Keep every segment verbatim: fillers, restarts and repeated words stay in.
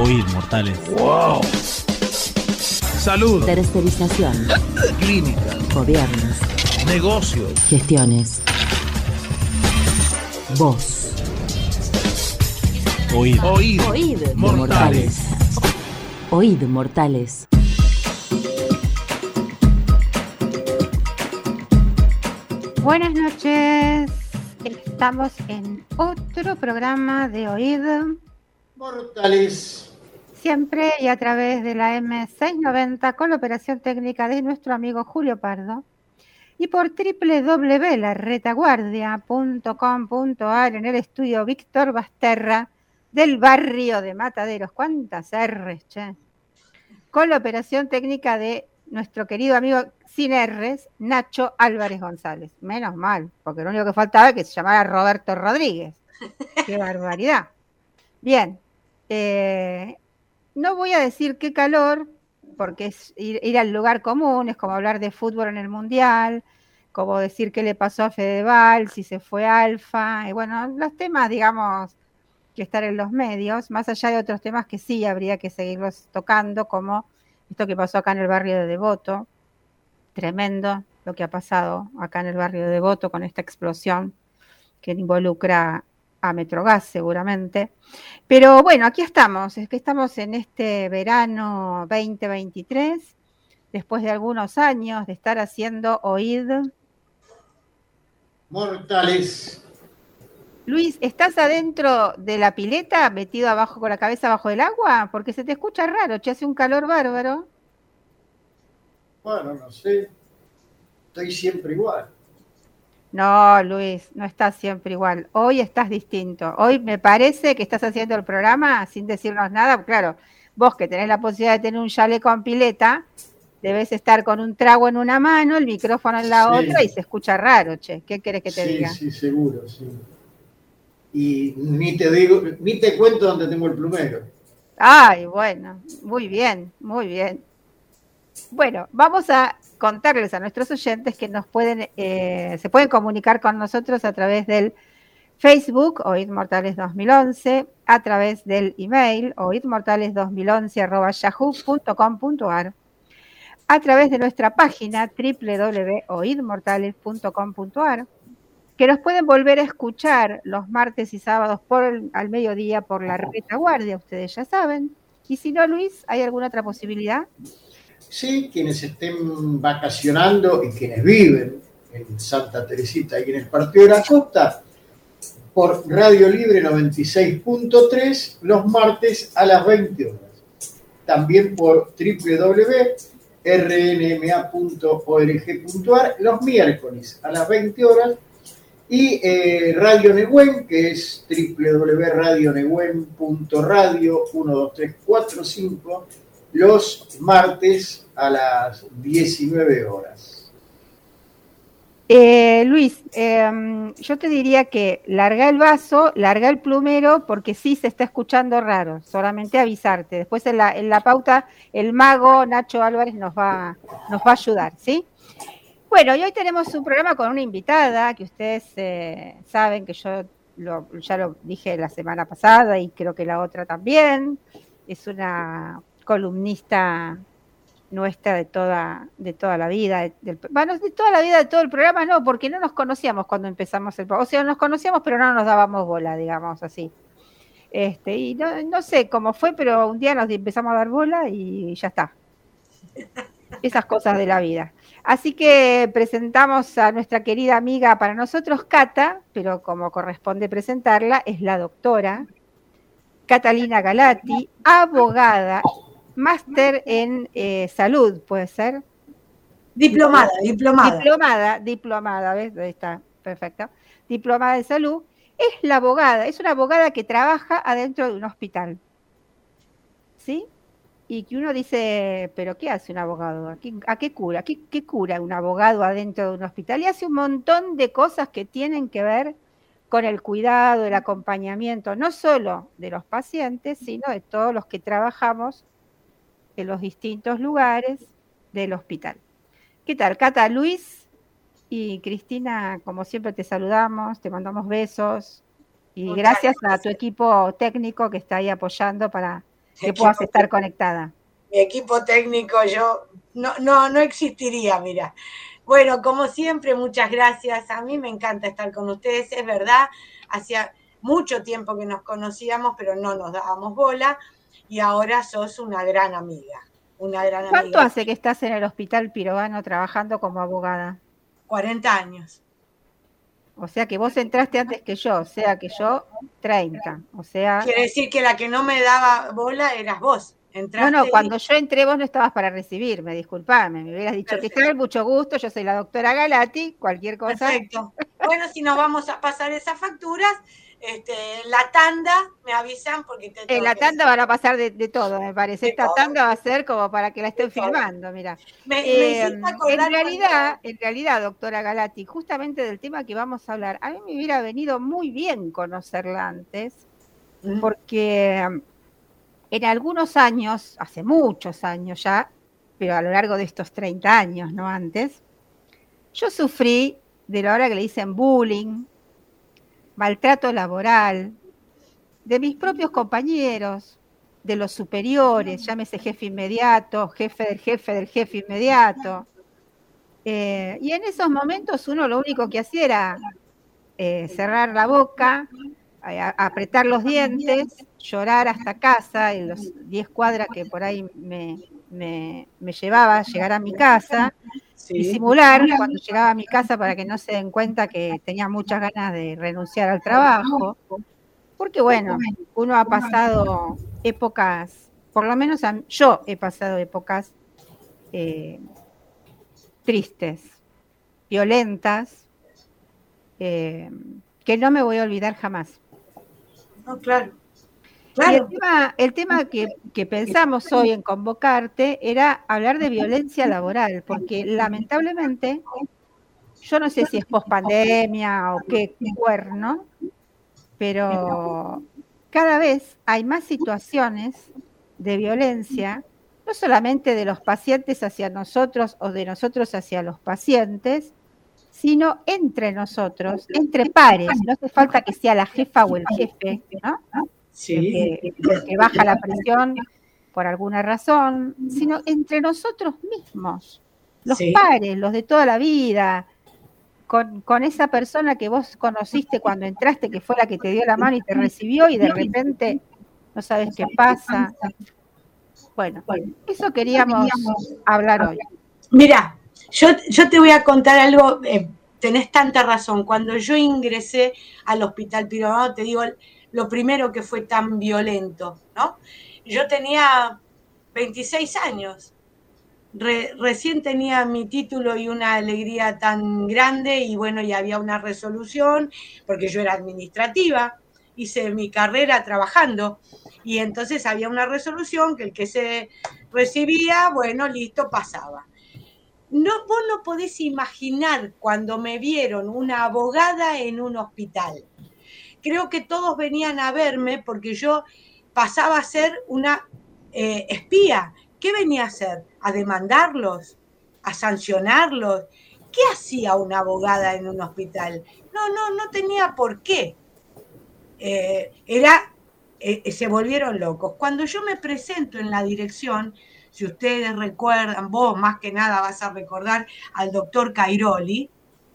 Oíd, mortales. ¡Wow! Salud. Tercerización. Clínica. Gobiernos. Negocios. Gestiones. Voz. Oíd. Oíd. Oíd, mortales. Oíd, mortales. Buenas noches. Estamos en otro programa de Oíd Mortales. Siempre y a través de la eme seiscientos noventa con la operación técnica de nuestro amigo Julio Pardo y por doble u doble u doble u punto la retaguardia punto com punto a r en el estudio Víctor Basterra del barrio de Mataderos. ¿Cuántas R's, che? Con la operación técnica de nuestro querido amigo sin R's, Nacho Álvarez González. Menos mal, porque lo único que faltaba es que se llamara Roberto Rodríguez. ¡Qué barbaridad! Bien, eh, no voy a decir qué calor, porque es ir, ir al lugar común, es como hablar de fútbol en el Mundial, como decir qué le pasó a Fedeval, si se fue Alfa, y bueno, los temas, digamos, que están en los medios, más allá de otros temas que sí habría que seguirlos tocando, como esto que pasó acá en el barrio de Devoto, tremendo lo que ha pasado acá en el barrio de Devoto con esta explosión que involucra a Metrogas seguramente. Pero bueno, aquí estamos, es que estamos en este verano veinte veintitrés, después de algunos años de estar haciendo Oíd Mortales. Luis, ¿estás adentro de la pileta, metido abajo con la cabeza abajo del agua? Porque se te escucha raro, che, hace un calor bárbaro. Bueno, no sé. Estoy siempre igual. No, Luis, no estás siempre igual. Hoy estás distinto. Hoy me parece que estás haciendo el programa sin decirnos nada. Claro, vos que tenés la posibilidad de tener un chaleco en pileta, debes estar con un trago en una mano, el micrófono en la Sí. otra y se escucha raro, che. ¿Qué querés que te sí, diga? Sí, seguro, sí. Y ni te digo, ni te cuento dónde tengo el plumero. Ay, bueno, muy bien, muy bien. Bueno, vamos a contarles a nuestros oyentes que nos pueden, eh, se pueden comunicar con nosotros a través del Facebook, Oíd Mortales dos mil once, a través del email, oidmortales dos mil once arroba yahoo punto com punto a r, a través de nuestra página doble u doble u doble u punto oidmortales punto com punto a r, que nos pueden volver a escuchar los martes y sábados por el, al mediodía por la retaguardia, ustedes ya saben. Y si no, Luis, ¿hay alguna otra posibilidad? Sí, quienes estén vacacionando y quienes viven en Santa Teresita y en el Partido de la Costa, por Radio Libre noventa y seis punto tres los martes a las veinte horas. También por doble u doble u doble u punto r n m a punto org punto a r los miércoles a las veinte horas. Y eh, Radio Nehuen, que es doble u doble u doble u punto radio nehuen punto radio uno dos tres cuatro cinco, los martes a las diecinueve horas. Eh, Luis, eh, yo te diría que larga el vaso, larga el plumero, porque sí se está escuchando raro, solamente avisarte. Después en la, en la pauta el mago Nacho Álvarez nos va, nos va a ayudar, ¿sí? Bueno, y hoy tenemos un programa con una invitada que ustedes eh, saben que yo lo, ya lo dije la semana pasada y creo que la otra también. Es una columnista nuestra de toda, de toda la vida, del, bueno, de toda la vida de todo el programa, no, porque no nos conocíamos cuando empezamos el programa, o sea, nos conocíamos pero no nos dábamos bola, digamos así. Este, y no, no sé cómo fue, pero un día nos empezamos a dar bola y ya está. Esas cosas de la vida. Así que presentamos a nuestra querida amiga, para nosotros Cata, pero como corresponde presentarla, es la doctora Catalina Galati, abogada, máster en eh, salud, ¿puede ser? Diplomada, diplomada. Diplomada, diplomada, ¿ves? Ahí está, perfecto. Diplomada en salud. Es la abogada, es una abogada que trabaja adentro de un hospital. ¿Sí? Y que uno dice, ¿pero qué hace un abogado? ¿A qué, a qué cura? ¿Qué, ¿Qué cura un abogado adentro de un hospital? Y hace un montón de cosas que tienen que ver con el cuidado, el acompañamiento, no solo de los pacientes, sino de todos los que trabajamos en los distintos lugares del hospital. ¿Qué tal, Cata? Luis y Cristina, como siempre te saludamos, te mandamos besos y Muchas gracias, gracias a tu equipo técnico que está ahí apoyando para que puedas estar conectada. Mi equipo técnico, yo no, no, no existiría, mira. Bueno, como siempre, muchas gracias. A mí me encanta estar con ustedes, es verdad. Hacía mucho tiempo que nos conocíamos, pero no nos dábamos bola. Y ahora sos una gran amiga. Una gran ¿Cuánto amiga. hace que estás en el Hospital Pirovano trabajando como abogada? cuarenta años. O sea que vos entraste antes que yo, o sea que yo treinta. O sea. Quiere decir que la que no me daba bola eras vos. Entraste No, no, y- cuando yo entré vos no estabas para recibirme, disculpame, me hubieras dicho Perfecto. que tal, mucho gusto, yo soy la doctora Galati, cualquier cosa. Perfecto. Bueno, si nos vamos a pasar esas facturas, este, la tanda me avisan porque te En tengo la que tanda van a pasar de, de todo, me parece. De Esta todo. tanda va a ser como para que la estén De todo. filmando, mira. Me, me Eh, hiciste acordar en realidad, cuando- en realidad, doctora Galati, justamente del tema que vamos a hablar, a mí me hubiera venido muy bien conocerla antes, Mm. porque um, en algunos años, hace muchos años ya, pero a lo largo de estos treinta años, no antes, yo sufrí de lo ahora que le dicen bullying, maltrato laboral, de mis propios compañeros, de los superiores, llámese jefe inmediato, jefe del jefe del jefe inmediato. Eh, y en esos momentos uno lo único que hacía era eh, cerrar la boca, a- a apretar los dientes, llorar hasta casa, en los diez cuadras que por ahí me, me, me llevaba a llegar a mi casa, Sí. disimular cuando llegaba a mi casa para que no se den cuenta que tenía muchas ganas de renunciar al trabajo, porque bueno, uno ha pasado épocas, por lo menos a- yo he pasado épocas eh, tristes, violentas, eh, que no me voy a olvidar jamás. No, claro. Y el Claro. tema, el tema que, que pensamos hoy en convocarte era hablar de violencia laboral, porque lamentablemente, yo no sé si es pospandemia o qué cuerno, pero cada vez hay más situaciones de violencia, no solamente de los pacientes hacia nosotros o de nosotros hacia los pacientes, sino entre nosotros, entre pares. No hace falta que sea la jefa o el jefe, ¿no? Sí. El que, el que baja la presión por alguna razón, sino entre nosotros mismos, los Sí. pares, los de toda la vida, con, con esa persona que vos conociste cuando entraste, que fue la que te dio la mano y te recibió, y de repente no sabes qué pasa. Bueno, eso queríamos hablar hoy. Mira, yo, yo te voy a contar algo, eh, tenés tanta razón. Cuando yo ingresé al Hospital Pirovano, te digo, lo primero que fue tan violento, ¿no? Yo tenía veintiséis años, Re, recién tenía mi título y una alegría tan grande, y bueno, y había una resolución, porque yo era administrativa, hice mi carrera trabajando, y entonces había una resolución que el que se recibía, bueno, listo, pasaba. No, vos no podés imaginar cuando me vieron una abogada en un hospital. Creo que todos venían a verme porque yo pasaba a ser una eh, espía. ¿Qué venía a hacer? ¿A demandarlos? ¿A sancionarlos? ¿Qué hacía una abogada en un hospital? No, no, no tenía por qué. Eh, era, eh, se volvieron locos. Cuando yo me presento en la dirección, si ustedes recuerdan, vos más que nada vas a recordar al doctor Cairoli,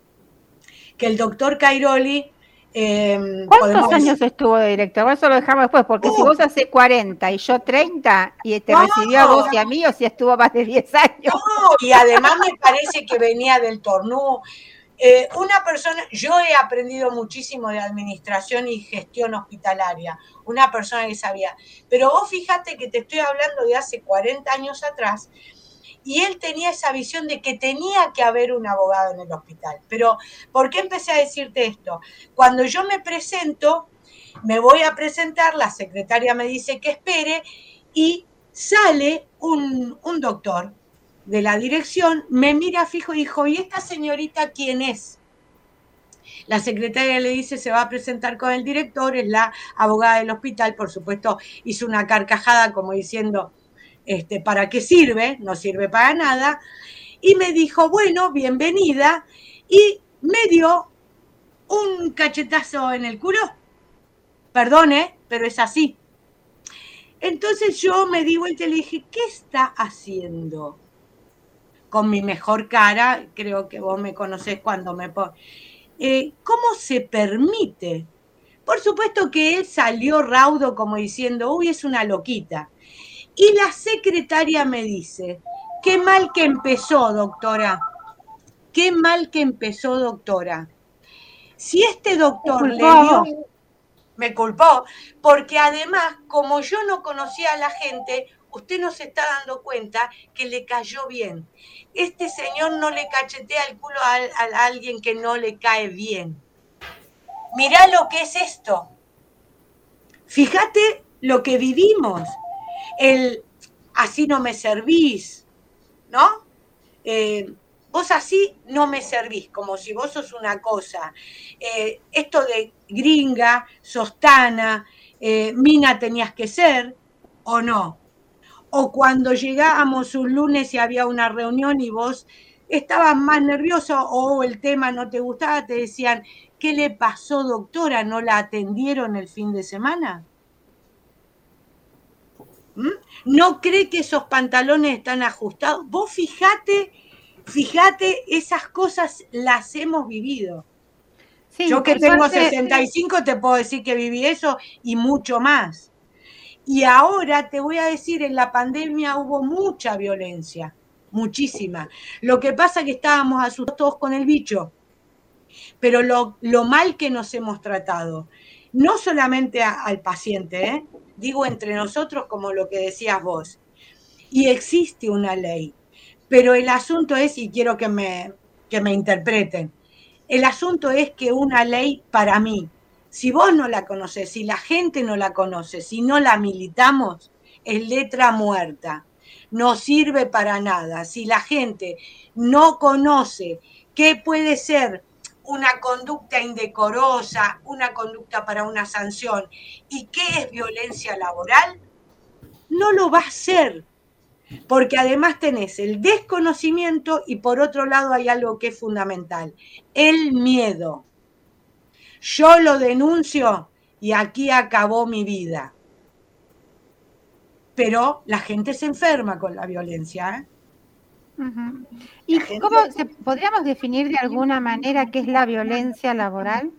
que el doctor Cairoli... Eh, ¿Cuántos años decir? Estuvo de director? Eso lo dejamos después, porque uh, si vos hace cuarenta y yo treinta, y te no, recibió a vos y a mí, o si estuvo más de diez años. No, y además me parece que venía del Tornú. Eh, una persona, yo he aprendido muchísimo de administración y gestión hospitalaria, una persona que sabía, pero vos fíjate que te estoy hablando de hace cuarenta años atrás, y él tenía esa visión de que tenía que haber un abogado en el hospital. Pero, ¿por qué empecé a decirte esto? Cuando yo me presento, me voy a presentar, la secretaria me dice que espere, y sale un, un doctor de la dirección, me mira fijo y dijo, ¿y esta señorita quién es? La secretaria le dice, se va a presentar con el director, es la abogada del hospital. Por supuesto, hizo una carcajada como diciendo... Este, ¿para qué sirve? No sirve para nada. Y me dijo, bueno, bienvenida, y me dio un cachetazo en el culo. Perdone, pero es así. Entonces yo me di vuelta y le dije, ¿qué está haciendo? Con mi mejor cara, creo que vos me conocés cuando me pongo. Eh, ¿Cómo se permite? Por supuesto que él salió raudo como diciendo, uy, es una loquita. Y la secretaria me dice, qué mal que empezó, doctora. Qué mal que empezó, doctora. Si este doctor le dio... Me culpó, porque además, como yo no conocía a la gente, usted no se está dando cuenta que le cayó bien. Este señor no le cachetea el culo a, a alguien que no le cae bien. Mirá lo que es esto. Fíjate lo que vivimos. El así no me servís, ¿no? Eh, vos así no me servís, como si vos sos una cosa. Eh, esto de gringa, sostana, eh, mina tenías que ser, o no. O cuando llegábamos un lunes y había una reunión y vos estabas más nervioso o el tema no te gustaba, te decían, ¿qué le pasó, doctora? ¿No la atendieron el fin de semana? ¿Mm? ¿No cree que esos pantalones están ajustados? Vos fijate, fíjate, esas cosas las hemos vivido. Sí, yo que tengo suerte, sesenta y cinco sí. Te puedo decir que viví eso y mucho más. Y ahora te voy a decir, en la pandemia hubo mucha violencia, muchísima. Lo que pasa es que estábamos asustados todos con el bicho, pero lo, lo mal que nos hemos tratado, no solamente a, al paciente, ¿eh? Digo entre nosotros como lo que decías vos. Y existe una ley, pero el asunto es, y quiero que me, que me interpreten, el asunto es que una ley para mí, si vos no la conocés, si la gente no la conoce, si no la militamos, es letra muerta. No sirve para nada. Si la gente no conoce qué puede ser una conducta indecorosa, una conducta para una sanción y qué es violencia laboral, no lo va a hacer. Porque además tenés el desconocimiento y por otro lado hay algo que es fundamental, el miedo. Yo lo denuncio y aquí acabó mi vida. Pero la gente se enferma con la violencia, ¿eh? Uh-huh. ¿Y gente... cómo se, podríamos definir de alguna manera qué es la violencia laboral?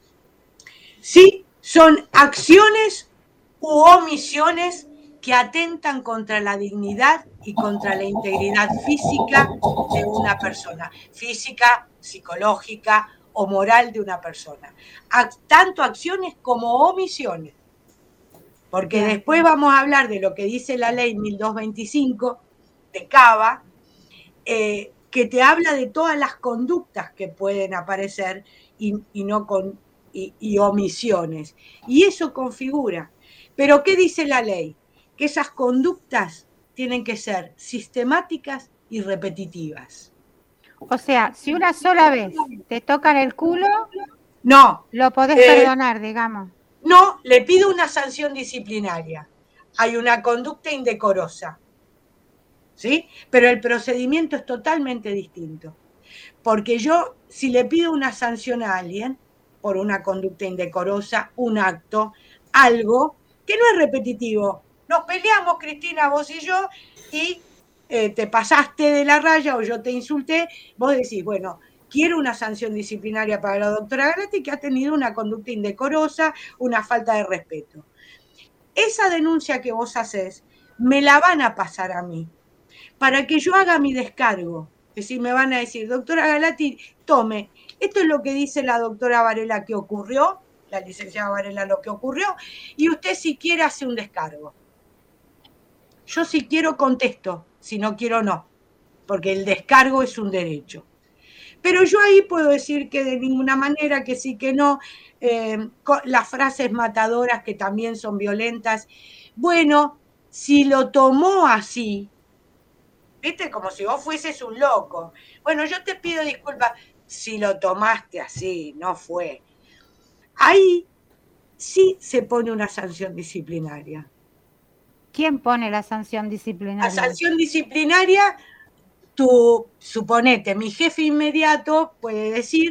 Sí, son acciones u omisiones que atentan contra la dignidad y contra la integridad física de una persona, física, psicológica o moral de una persona. Tanto acciones como omisiones. Porque Bien. Después vamos a hablar de lo que dice la ley mil doscientos veinticinco de Cava, eh, que te habla de todas las conductas que pueden aparecer y, y, no con, y, y omisiones. Y eso configura. Pero ¿qué dice la ley? Que esas conductas tienen que ser sistemáticas y repetitivas. O sea, si una sola vez te tocan el culo, no, lo podés eh, perdonar, digamos. No, le pido una sanción disciplinaria. Hay una conducta indecorosa, ¿sí? Pero el procedimiento es totalmente distinto. Porque yo, si le pido una sanción a alguien por una conducta indecorosa, un acto, algo que no es repetitivo. Nos peleamos, Cristina, vos y yo, y eh, te pasaste de la raya o yo te insulté, vos decís, bueno, quiero una sanción disciplinaria para la doctora Galati que ha tenido una conducta indecorosa, una falta de respeto. Esa denuncia que vos hacés, me la van a pasar a mí, para que yo haga mi descargo. Es decir, me van a decir, doctora Galati, tome, esto es lo que dice la doctora Varela que ocurrió, la licenciada Varela lo que ocurrió, y usted si quiere hace un descargo. Yo si quiero contesto, si no quiero no, porque el descargo es un derecho. Pero yo ahí puedo decir que de ninguna manera, que sí, que no, eh, las frases matadoras que también son violentas. Bueno, si lo tomó así, viste, como si vos fueses un loco. Bueno, yo te pido disculpas, si lo tomaste así, no fue. Ahí sí se pone una sanción disciplinaria. ¿Quién pone la sanción disciplinaria? La sanción disciplinaria, tú, suponete, mi jefe inmediato puede decir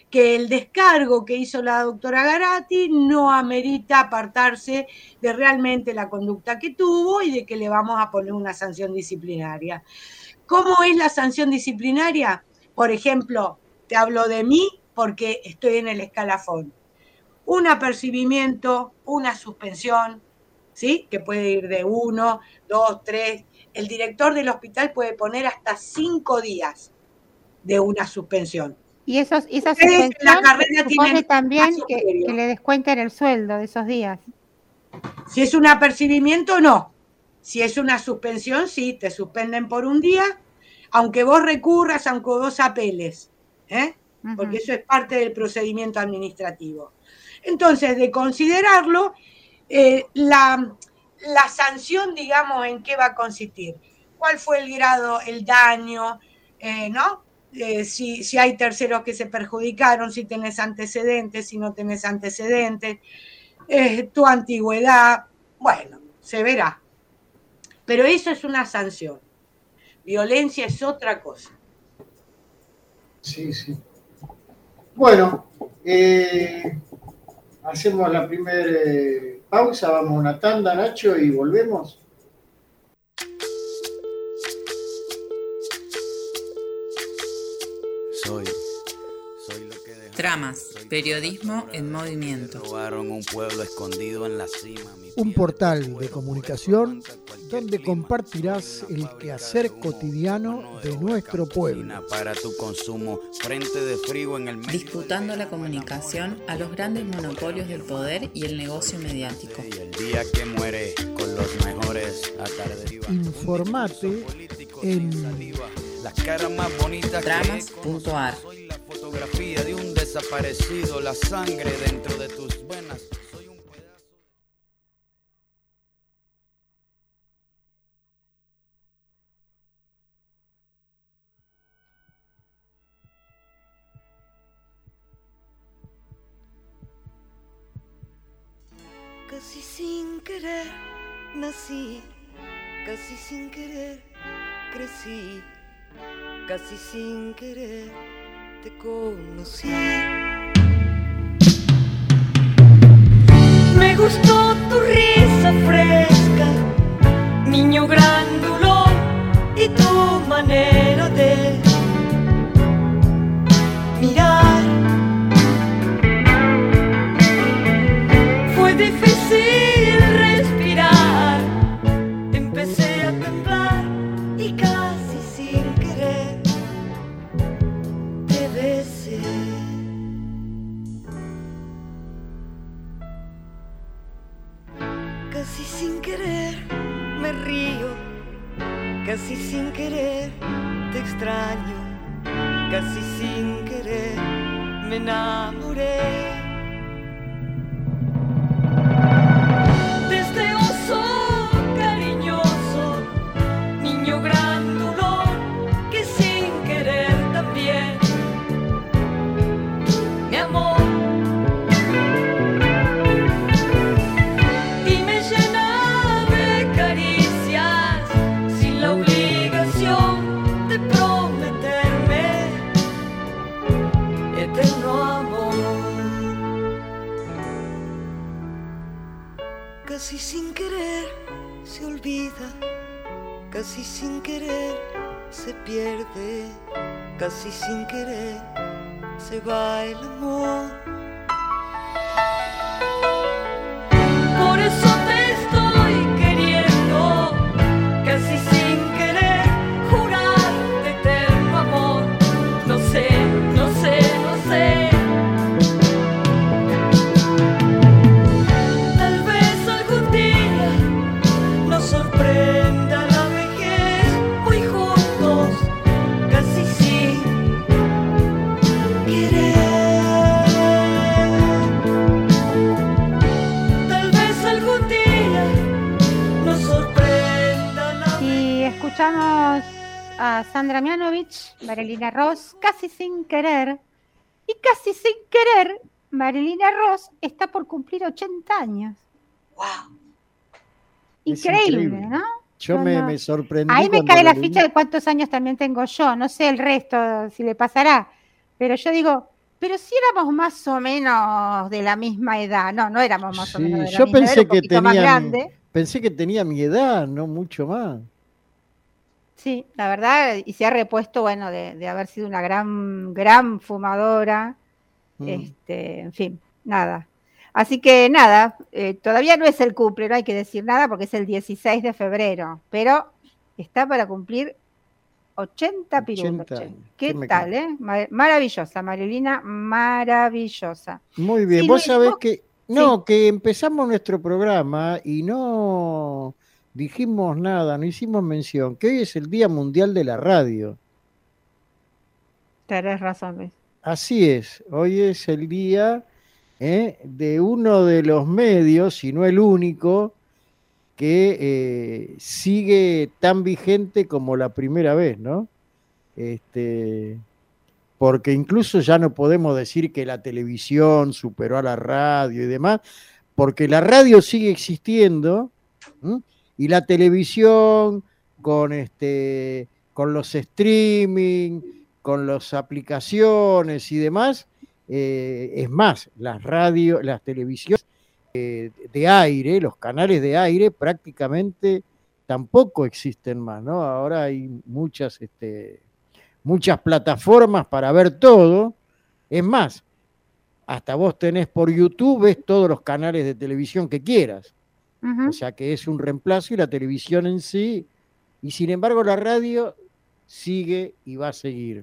que el descargo que hizo la doctora Garatti no amerita apartarse de realmente la conducta que tuvo y de que le vamos a poner una sanción disciplinaria. ¿Cómo es la sanción disciplinaria? Por ejemplo, te hablo de mí porque estoy en el escalafón. Un apercibimiento, una suspensión, ¿sí? Que puede ir de uno, dos, tres. El director del hospital puede poner hasta cinco días de una suspensión. Y esos, esa Ustedes en la suspensión carrera supone tienen también caso que, previo. que le descuenten el sueldo de esos días. Si es un apercibimiento, no. Si es una suspensión, sí, te suspenden por un día, aunque vos recurras, aunque vos apeles, ¿eh? Ujú. Porque eso es parte del procedimiento administrativo. Entonces, de considerarlo, eh, la, la sanción, digamos, ¿en qué va a consistir? ¿Cuál fue el grado, el daño, eh, ¿no? Eh, si, si hay terceros que se perjudicaron, si tenés antecedentes, si no tenés antecedentes, eh, tu antigüedad, bueno, se verá. Pero eso es una sanción. Violencia es otra cosa. Sí, sí. Bueno, eh, hacemos la primera eh, pausa, vamos a una tanda, Nacho, y volvemos. Soy, soy lo que dejó. Tramas, periodismo en movimiento. Robaron un pueblo escondido en la cima. Un portal de comunicación donde compartirás el quehacer cotidiano de nuestro pueblo. Para tu consumo, frente de frío en el medio. Disputando la comunicación a los grandes monopolios del poder y el negocio mediático. Y el día que muere con los mejores atardes. Informate en las caras más bonitas. Tramas punto ar. Soy la fotografía de un desaparecido, la sangre dentro de tus venas. Soy un pedazo. Casi sin querer nací, casi sin querer crecí, casi sin querer te conocí. Me gustó tu risa fresca, niño grandulón, y tu manera de mirar. Fue difícil respirar, empecé a temblar y casi sin querer te besé. Casi sin querer me río, casi sin querer te extraño, casi sin querer me enamoré. Desde oso cariñoso, niño grandulón, que sin querer también me amó. Y me llena de caricias, sin la obligación de prometerme eterno amor. Casi sin querer se olvida, casi sin querer se pierde, casi sin querer se va el amor. Por eso te estoy queriendo, casi sin querer jurar de eterno amor. No sé, no sé, no sé. Tal vez algún día nos sorprenda la vejez, muy juntos, casi sin querer. Tal vez algún día nos sorprenda la Y escuchamos a Sandra Mianovich, Marilina Ross, casi sin querer. Y casi sin querer, Marilina Ross está por cumplir ochenta años. ¡Wow! Es Increíble, increíble. ¿no? Yo No, me, no. me sorprendí. Ahí me cuando cae la lo leí. ficha de cuántos años también tengo yo. No sé el resto si le pasará. Pero yo digo, Pero si éramos más o menos de la misma edad, no, no éramos más Sí, o menos de la yo misma edad, pensé era un que poquito más tenía, grande. pensé que tenía mi edad, no mucho más. Sí, la verdad, y se ha repuesto, bueno, de, de haber sido una gran, gran fumadora, Mm. este, en fin, nada. Así que nada, eh, todavía no es el cumple, no hay que decir nada porque es el dieciséis de febrero, pero está para cumplir ochenta pirulos. ochenta che. años. ¿Qué ¿Qué me tal, eh? Ma- Maravillosa, Marilina, maravillosa. Muy bien, Sí, vos Luis, sabés vos- que, no, que empezamos nuestro programa y no dijimos nada, no hicimos mención, que hoy es el Día Mundial de la Radio. tenés razón, Luis. Así es, hoy es el día ¿eh? de uno de los medios, si no el único, que eh, sigue tan vigente como la primera vez, ¿no? Este, porque incluso ya no podemos decir que la televisión superó a la radio y demás, porque la radio sigue existiendo, ¿m? Y la televisión con este con los streaming, con las aplicaciones y demás, eh, es más, las radios, las televisiones eh, de aire, los canales de aire prácticamente tampoco existen más, ¿no? Ahora hay muchas, este, muchas plataformas para ver todo. Es más, hasta vos tenés por YouTube, ves todos los canales de televisión que quieras. Ujú. O sea que es un reemplazo y la televisión en sí, y sin embargo la radio sigue y va a seguir.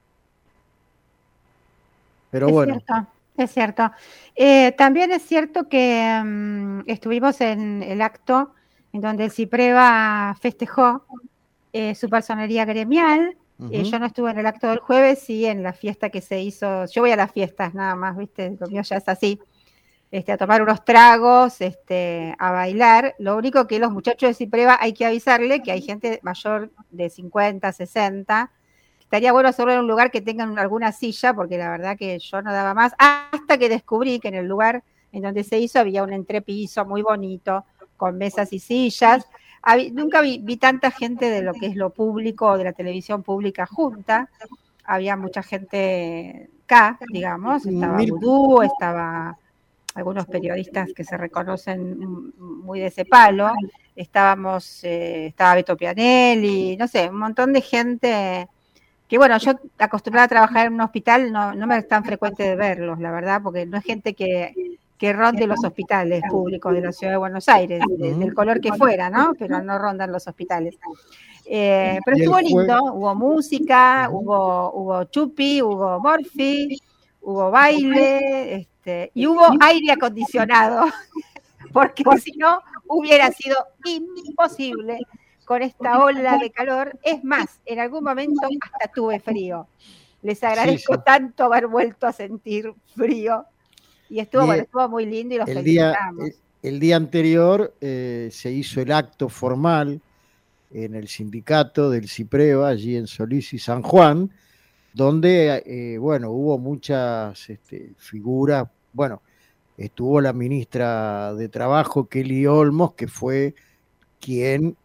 Pero Es bueno, cierto, es cierto. Eh, también es cierto que mm, estuvimos en el acto en donde el CIPREVA festejó eh, su personería gremial. Eh, ujú. yo no estuve en el acto del jueves, sí en la fiesta que se hizo. Yo voy a las fiestas nada más, ¿viste? Lo mío ya es así. Este, a tomar unos tragos, este, a bailar. Lo único que los muchachos de CIPREVA hay que avisarle que hay gente mayor de cincuenta, sesenta. Estaría bueno hacerlo en un lugar que tengan alguna silla, porque la verdad que yo no daba más, hasta que descubrí que en el lugar en donde se hizo había un entrepiso muy bonito, con mesas y sillas. Habí- nunca vi, vi tanta gente de lo que es lo público, de la televisión pública junta. Había mucha gente acá, digamos, estaba Mil- Vudú, estaba algunos periodistas que se reconocen mm, muy de ese palo, estábamos, eh, estaba Beto Pianelli, no sé, un montón de gente que bueno, yo acostumbrada a trabajar en un hospital, no, no me es tan frecuente de verlos, la verdad, porque no es gente que, que ronde los hospitales públicos de la ciudad de Buenos Aires, de- Ujú. del color que fuera, ¿no? Pero no rondan los hospitales. Eh, pero Y el estuvo jue- lindo, hubo música, Ujú. hubo, hubo chupi, hubo morfi, hubo baile, este, y hubo aire acondicionado, porque si no hubiera sido imposible con esta ola de calor. Es más, en algún momento hasta tuve frío. Les agradezco Sí, sí. tanto haber vuelto a sentir frío. Y estuvo, Y bueno, el- estuvo muy lindo y los El día, felicitamos. el, el día anterior eh, se hizo el acto formal en el sindicato del CIPREVA, allí en Solís y San Juan, donde, eh, bueno, hubo muchas este, figuras. Bueno, estuvo la ministra de Trabajo, Kelly Olmos, que fue quien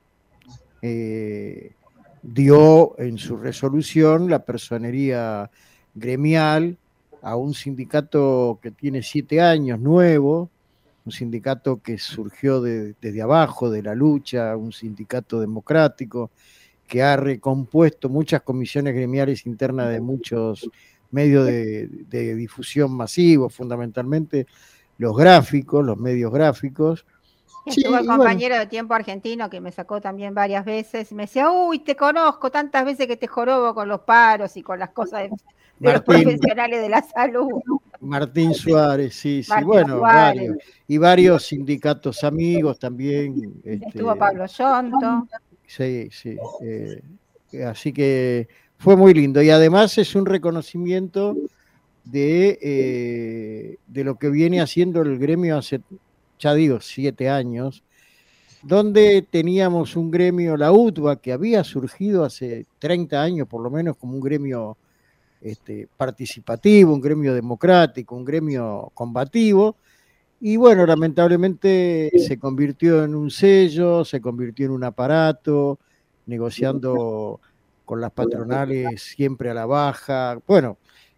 eh, dio en su resolución la personería gremial a un sindicato que tiene siete años, nuevo, un sindicato que surgió de, desde abajo, de la lucha, un sindicato democrático, que ha recompuesto muchas comisiones gremiales internas de muchos medios de, de difusión masivos, fundamentalmente los gráficos, los medios gráficos. Sí, Estuvo el y bueno, compañero de Tiempo Argentino que me sacó también varias veces y me decía, uy, te conozco tantas veces que te jorobo con los paros y con las cosas de, de los Martín, profesionales de la salud. Martín Suárez, sí, sí, Martín bueno, Suárez, varios. Y varios sindicatos amigos también. estuvo Este, Pablo Yonto. sí, sí. eh, así que fue muy lindo. Y además es un reconocimiento de, eh, de lo que viene haciendo el gremio hace, ya digo, siete años, donde teníamos un gremio, la U T B A, que había surgido hace treinta años por lo menos como un gremio este, participativo, un gremio democrático, un gremio combativo, y bueno, lamentablemente se convirtió en un sello, se convirtió en un aparato, negociando con las patronales siempre a la baja. Bueno,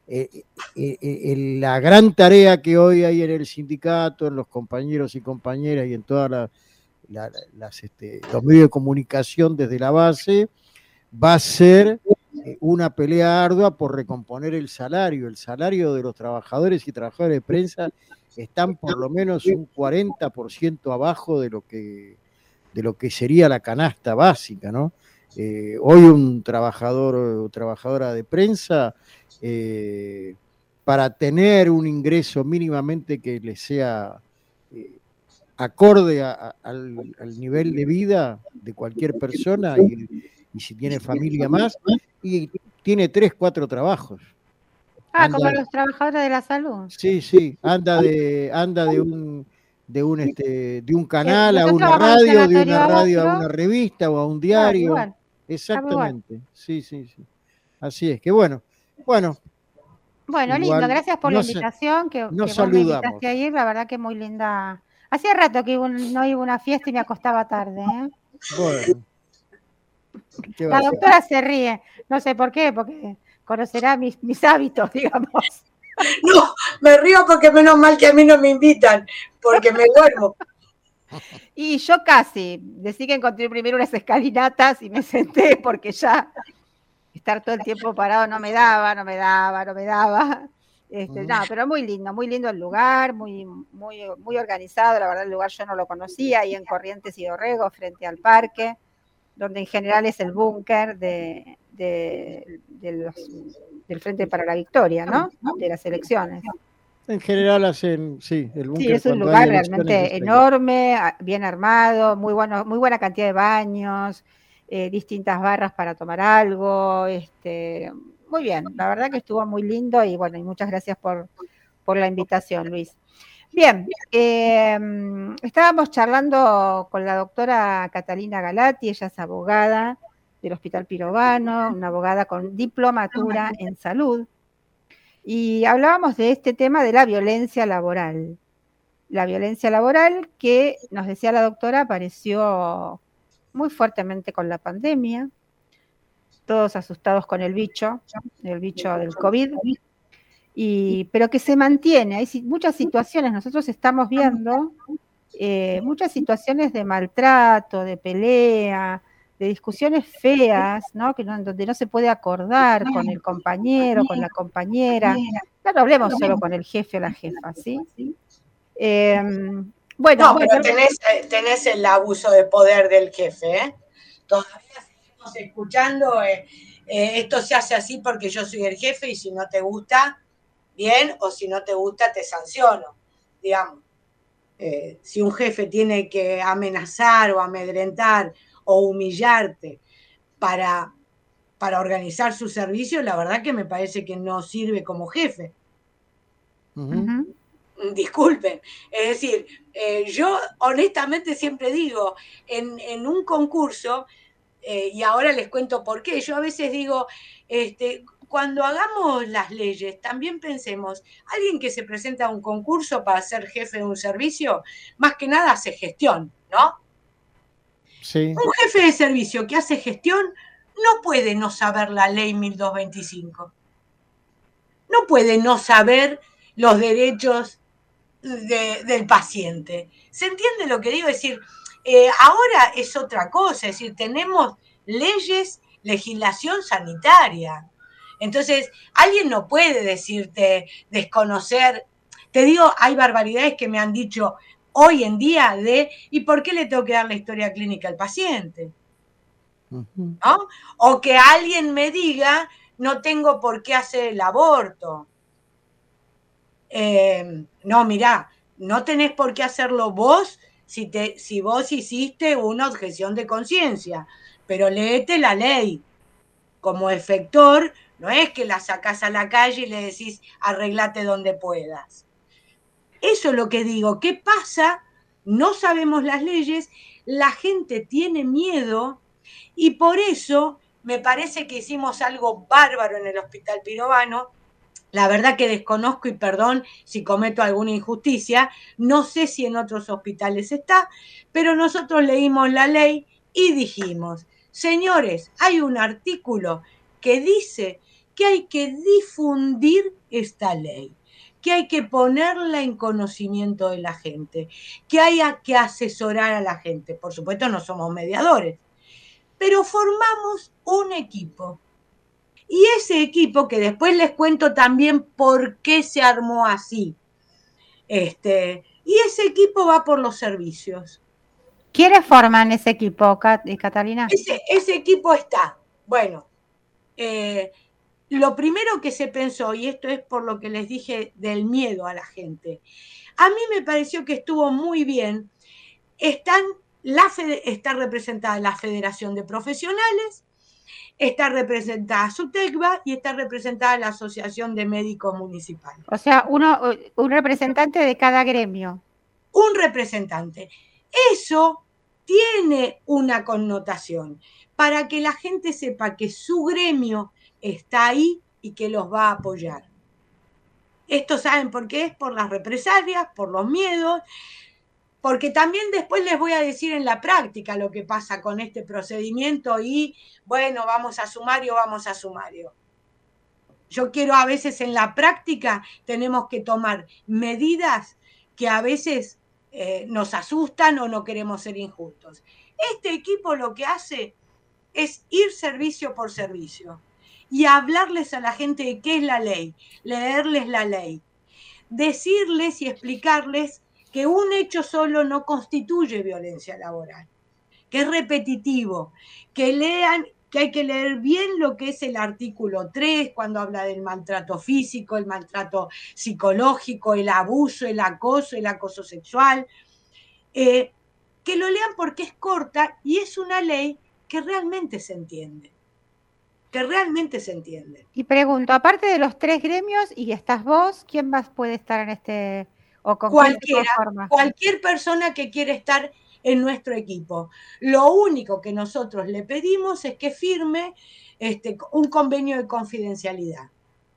eh, eh, eh, la gran tarea que hoy hay en el sindicato, en los compañeros y compañeras y en todas la, la, las, este, los medios de comunicación desde la base, va a ser una pelea ardua por recomponer el salario. El salario de los trabajadores y trabajadores de prensa están por lo menos un cuarenta por ciento abajo de lo que, de lo que sería la canasta básica, ¿no? Eh, hoy un trabajador o trabajadora de prensa, eh, para tener un ingreso mínimamente que le sea eh, acorde a, a, al, al nivel de vida de cualquier persona, y, y si tiene familia más, y tiene tres, cuatro trabajos. Ah, anda, como los trabajadores de la salud. Sí, sí, anda de, anda de un de un este de un canal a una Nosotros vamos al radio, de una sanatorio radio a Austro. una revista o a un Claro, diario. igual. Exactamente. Sí, sí, sí. Así es que bueno, bueno. Bueno, igual, lindo, gracias por la nos- invitación, que, nos que vos me saludamos. invitaste a ir, la verdad que muy linda. Hacía rato que iba un- no iba a una fiesta y me acostaba tarde, ¿eh? Bueno. ¿Qué va La a ser? doctora se ríe, no sé por qué, porque conocerá mis, mis hábitos, digamos. No, me río porque menos mal que a mí no me invitan, porque me duermo. Y yo casi, decí que encontré primero unas escalinatas y me senté porque ya estar todo el tiempo parado no me daba, no me daba, no me daba. Este, Mm. no, pero muy lindo, muy lindo el lugar, muy, muy, muy organizado. La verdad, el lugar yo no lo conocía, ahí en Corrientes y Dorrego, frente al parque, donde en general es el búnker de, de, de los, del Frente para la Victoria, ¿no? De las elecciones. En general hacen, sí, el Sí, búnker es un cuando lugar hay elecciones realmente es ahí. enorme, a- bien armado, muy bueno, muy buena cantidad de baños, eh, distintas barras para tomar algo, este, muy bien, la verdad que estuvo muy lindo y bueno, y muchas gracias por, por la invitación, Luis. Bien, eh, estábamos charlando con la doctora Catalina Galati, ella es abogada del Hospital Pirovano, una abogada con diplomatura en salud, y hablábamos de este tema de la violencia laboral. La violencia laboral que, nos decía la doctora, apareció muy fuertemente con la pandemia, todos asustados con el bicho, el bicho del COVID, y, pero que se mantiene. Hay si- muchas situaciones, nosotros estamos viendo eh, muchas situaciones de maltrato, de pelea, de discusiones feas, ¿no? Que no, donde no se puede acordar con el compañero, con la compañera. Ya no hablemos solo con el jefe o la jefa, ¿sí? Eh, bueno, No, bueno, pero tenés, eh, tenés el abuso de poder del jefe, ¿eh? Todavía seguimos escuchando, eh, eh, esto se hace así porque yo soy el jefe y si no te gusta, bien, o si no te gusta, te sanciono, digamos. Eh, si un jefe tiene que amenazar o amedrentar o humillarte para, para organizar su servicio, la verdad que me parece que no sirve como jefe. Ujú. ujú. Disculpen, es decir, eh, yo honestamente siempre digo, en, en un concurso, eh, y ahora les cuento por qué, yo a veces digo, este, cuando hagamos las leyes, también pensemos, alguien que se presenta a un concurso para ser jefe de un servicio, más que nada hace gestión, ¿no? Sí. Un jefe de servicio que hace gestión no puede no saber la ley mil doscientos veinticinco, no puede no saber los derechos De, del paciente. ¿Se entiende lo que digo? Es decir, eh, ahora es otra cosa, es decir, tenemos leyes, legislación sanitaria. Entonces, alguien no puede decirte, desconocer. Te digo, hay barbaridades que me han dicho hoy en día de, ¿y por qué le tengo que dar la historia clínica al paciente? Ujú. ¿No? O que alguien me diga, no tengo por qué hacer el aborto. Eh, no, mirá, no tenés por qué hacerlo vos si, te, si vos hiciste una objeción de conciencia, pero léete la ley. Como efector, no es que la sacás a la calle y le decís arreglate donde puedas. Eso es lo que digo. ¿Qué pasa? No sabemos las leyes, la gente tiene miedo y por eso me parece que hicimos algo bárbaro en el Hospital Pirovano. La verdad que desconozco y perdón si cometo alguna injusticia, no sé si en otros hospitales está, pero nosotros leímos la ley y dijimos, señores, hay un artículo que dice que hay que difundir esta ley, que hay que ponerla en conocimiento de la gente, que hay que asesorar a la gente. Por supuesto, no somos mediadores, pero formamos un equipo. Y ese equipo, que después les cuento también por qué se armó así, este, y ese equipo va por los servicios. ¿Quiénes forman ese equipo, Catalina? Ese, ese equipo está, bueno, eh, lo primero que se pensó, y esto es por lo que les dije del miedo a la gente, a mí me pareció que estuvo muy bien. Están la fede, está representada la Federación de Profesionales, está representada SUTECBA y está representada la Asociación de Médicos Municipales. O sea, uno, un representante de cada gremio. Un representante. Eso tiene una connotación para que la gente sepa que su gremio está ahí y que los va a apoyar. Esto saben por qué es, por las represalias, por los miedos, porque también después les voy a decir en la práctica lo que pasa con este procedimiento y, bueno, vamos a sumario, vamos a sumario. Yo quiero a veces en la práctica tenemos que tomar medidas que a veces eh, nos asustan o no queremos ser injustos. Este equipo lo que hace es ir servicio por servicio y hablarles a la gente de qué es la ley, leerles la ley, decirles y explicarles que un hecho solo no constituye violencia laboral, que es repetitivo, que lean, que hay que leer bien lo que es el artículo tres, cuando habla del maltrato físico, el maltrato psicológico, el abuso, el acoso, el acoso sexual, eh, que lo lean porque es corta y es una ley que realmente se entiende, que realmente se entiende. Y pregunto, aparte de los tres gremios y estás vos, ¿quién más puede estar en este... O con cualquiera, cualquier persona que quiera estar en nuestro equipo. Lo único que nosotros le pedimos es que firme este, un convenio de confidencialidad.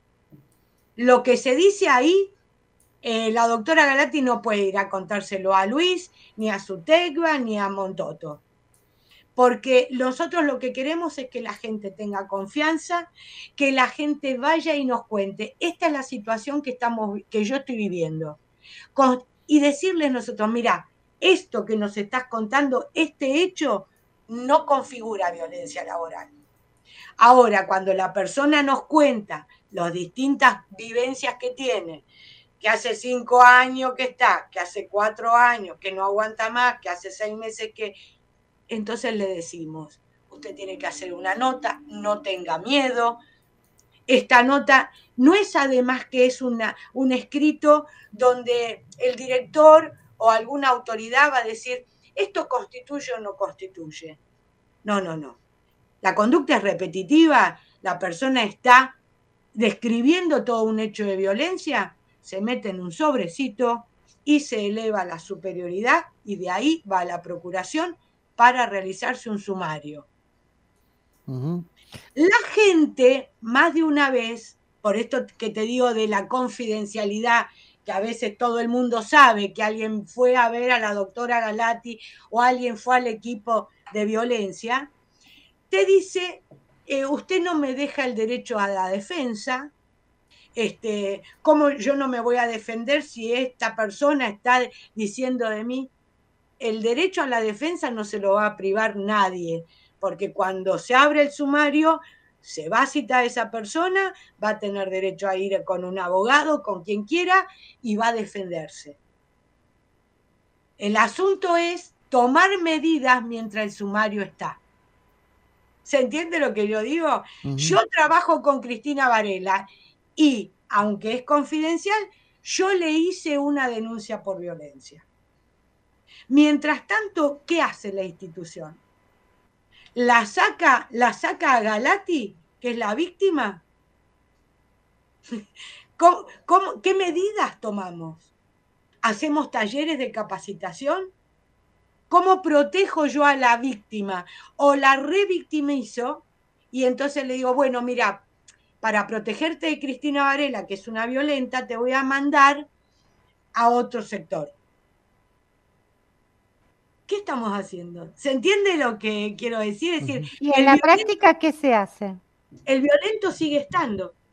Lo que se dice ahí, eh, la doctora Galati no puede ir a contárselo a Luis, ni a SUTECBA, ni a Montoto. Porque nosotros lo que queremos es que la gente tenga confianza, que la gente vaya y nos cuente. Esta es la situación que, estamos, que yo estoy viviendo. Con, y decirles nosotros, mira, esto que nos estás contando, este hecho no configura violencia laboral. Ahora, cuando la persona nos cuenta las distintas vivencias que tiene, que hace cinco años que está, que hace cuatro años, que no aguanta más, que hace seis meses que... Entonces le decimos, usted tiene que hacer una nota, no tenga miedo. Esta nota no es además que es una, un escrito donde el director o alguna autoridad va a decir, ¿esto constituye o no constituye? No, no, no. La conducta es repetitiva, la persona está describiendo todo un hecho de violencia, se mete en un sobrecito y se eleva a la superioridad y de ahí va a la procuración para realizarse un sumario. Uh-huh. La gente, más de una vez, por esto que te digo de la confidencialidad, que a veces todo el mundo sabe que alguien fue a ver a la doctora Galati o alguien fue al equipo de violencia, te dice, eh, usted no me deja el derecho a la defensa, este, ¿cómo yo no me voy a defender si esta persona está diciendo de mí? El derecho a la defensa no se lo va a privar nadie, porque cuando se abre el sumario, se va a citar a esa persona, va a tener derecho a ir con un abogado, con quien quiera, y va a defenderse. El asunto es tomar medidas mientras el sumario está. ¿Se entiende lo que yo digo? Uh-huh. Yo trabajo con Cristina Varela y, aunque es confidencial, yo le hice una denuncia por violencia. Mientras tanto, ¿qué hace la institución? ¿La saca, la saca a Galati, que es la víctima? ¿Cómo, cómo, ¿Qué medidas tomamos? ¿Hacemos talleres de capacitación? ¿Cómo protejo yo a la víctima? ¿O la revictimizo? Y entonces le digo, bueno, mira, para protegerte de Cristina Varela, que es una violenta, te voy a mandar a otro sector. ¿Qué estamos haciendo? ¿Se entiende lo que quiero decir? Es decir, ¿y en la práctica qué se hace? El violento sigue estando.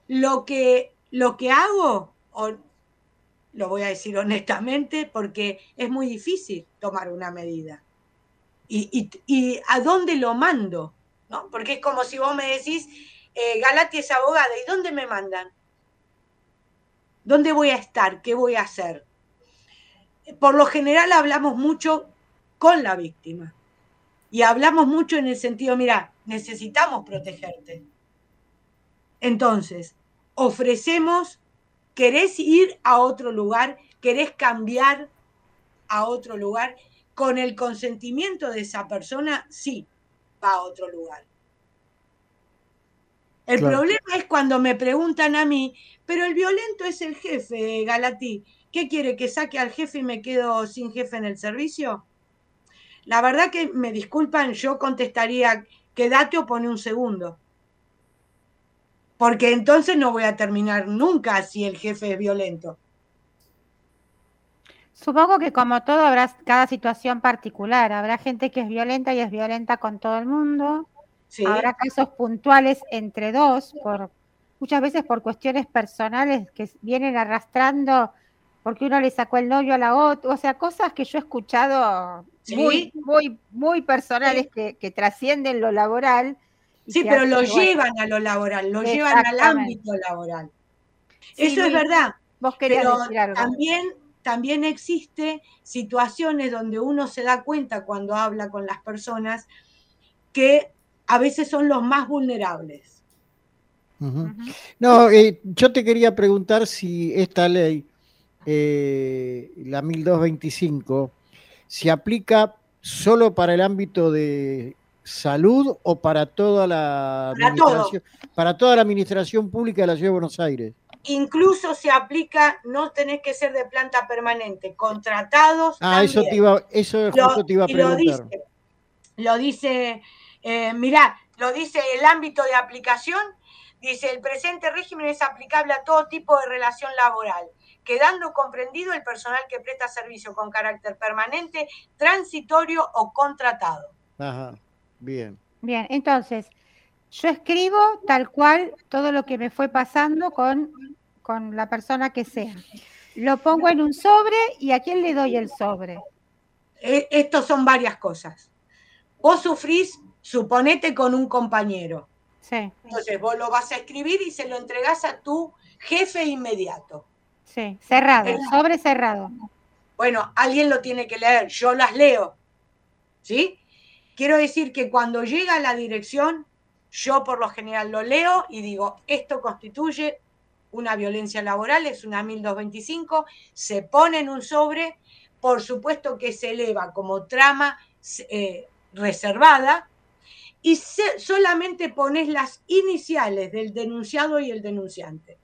lo que, lo que hago, o, lo voy a decir honestamente, porque es muy difícil tomar una medida. ¿Y, y, y a dónde lo mando? ¿No? Porque es como si vos me decís, eh, Galati es abogada, ¿y dónde me mandan? ¿Dónde voy a estar? ¿Qué voy a hacer? Por lo general hablamos mucho con la víctima. Y hablamos mucho en el sentido, mira, necesitamos protegerte. Entonces, ofrecemos, ¿querés ir a otro lugar? ¿Querés cambiar a otro lugar? Con el consentimiento de esa persona, sí, va a otro lugar. El Claro. problema es cuando me preguntan a mí, pero el violento es el jefe, Galatí. ¿Qué quiere, que saque al jefe y me quedo sin jefe en el servicio? La verdad que me disculpan, yo contestaría, quédate o pone un segundo. Porque entonces no voy a terminar nunca si el jefe es violento. Supongo que como todo habrá cada situación particular. Habrá gente que es violenta y es violenta con todo el mundo. Sí. Habrá casos puntuales entre dos, por muchas veces por cuestiones personales que vienen arrastrando porque uno le sacó el novio a la otra, o sea, cosas que yo he escuchado ¿Sí? muy, muy, muy personales Sí. que, que trascienden lo laboral. y Sí, que pero hacen lo que, bueno, llevan a lo laboral, lo llevan al exactamente. ámbito laboral. Sí, Eso es Luis, verdad. vos querías Pero decir algo. también, también existe situaciones donde uno se da cuenta cuando habla con las personas que a veces son los más vulnerables. Ujú. Ujú. No, eh, yo te quería preguntar si esta ley, eh, la mil doscientos veinticinco, se aplica solo para el ámbito de salud o para toda la Para administración, para toda la administración pública de la Ciudad de Buenos Aires. Incluso se aplica, no tenés que ser de planta permanente, contratados Ah, eso también. te iba, eso Lo- justo te iba a y lo preguntar. dice, lo dice, eh, mirá, lo dice el ámbito de aplicación, dice, el presente régimen es aplicable a todo tipo de relación laboral, quedando comprendido el personal que presta servicio con carácter permanente, transitorio o contratado. Ajá, bien. Bien, entonces, yo escribo tal cual todo lo que me fue pasando con, con la persona que sea. Lo pongo en un sobre y ¿a quién le doy el sobre? Eh, Estos son varias cosas. Vos sufrís, suponete, con un compañero. Sí, Entonces vos lo vas a escribir y se lo entregás a tu jefe inmediato. sí, cerrado, El- sobre cerrado. Bueno, alguien lo tiene que leer, yo las leo, ¿sí? Quiero decir que cuando llega a la dirección, yo por lo general lo leo y digo, esto constituye una violencia laboral, es una mil doscientos veinticinco, se pone en un sobre, por supuesto que se eleva como trama eh, reservada, y se, solamente pones las iniciales del denunciado y el denunciante.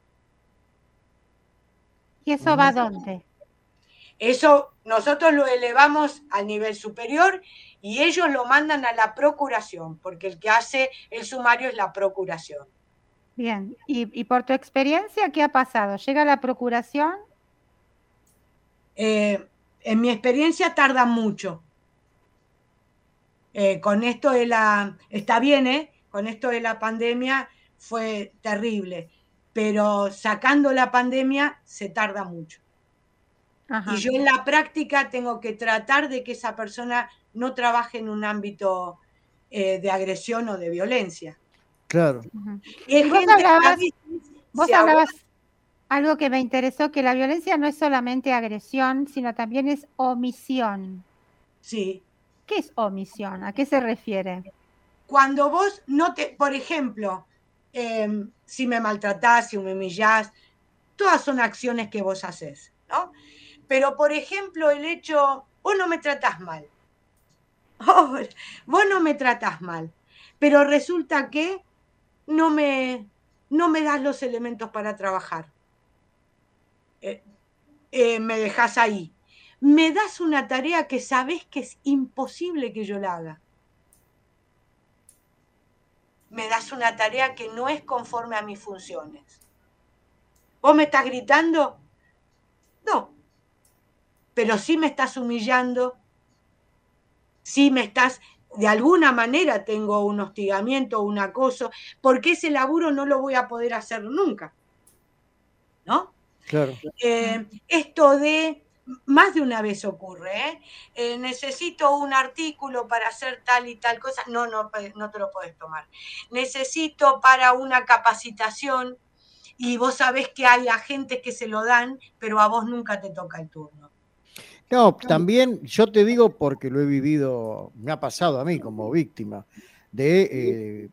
¿Y eso va a dónde? Eso nosotros lo elevamos al nivel superior y ellos lo mandan a la procuración, porque el que hace el sumario es la procuración. Bien, y, y por tu experiencia, ¿qué ha pasado? ¿Llega la procuración? Eh, en mi experiencia tarda mucho. Eh, con esto de la, está bien, ¿eh? Con esto de la pandemia fue terrible, pero sacando la pandemia se tarda mucho. Ajá. Y yo en la práctica tengo que tratar de que esa persona no trabaje en un ámbito eh, de agresión o de violencia. Claro. Ujú. Y hay Y vos gente que a hablabas, veces vos se hablabas algo que me interesó, que la violencia no es solamente agresión, sino también es omisión. Sí. ¿Qué es omisión? ¿A qué se refiere? Cuando vos no te, por ejemplo, eh, si me maltratás, si me humillás, todas son acciones que vos haces, ¿no? Pero, por ejemplo, el hecho, vos no me tratás mal. Oh, vos no me tratás mal. Pero resulta que no me, no me das los elementos para trabajar. Eh, eh, me dejás ahí. Me das una tarea que sabés que es imposible que yo la haga. Me das una tarea que no es conforme a mis funciones. ¿Vos me estás gritando? No. Pero sí me estás humillando, sí me estás de alguna manera tengo un hostigamiento, un acoso, porque ese laburo no lo voy a poder hacer nunca, ¿no? Claro. Eh, esto de, más de una vez ocurre, ¿eh? Eh, necesito un artículo para hacer tal y tal cosa, no, no, no te lo puedes tomar. Necesito para una capacitación, y vos sabés que hay agentes que se lo dan, pero a vos nunca te toca el turno. No, también yo te digo porque lo he vivido, me ha pasado a mí como víctima, de eh,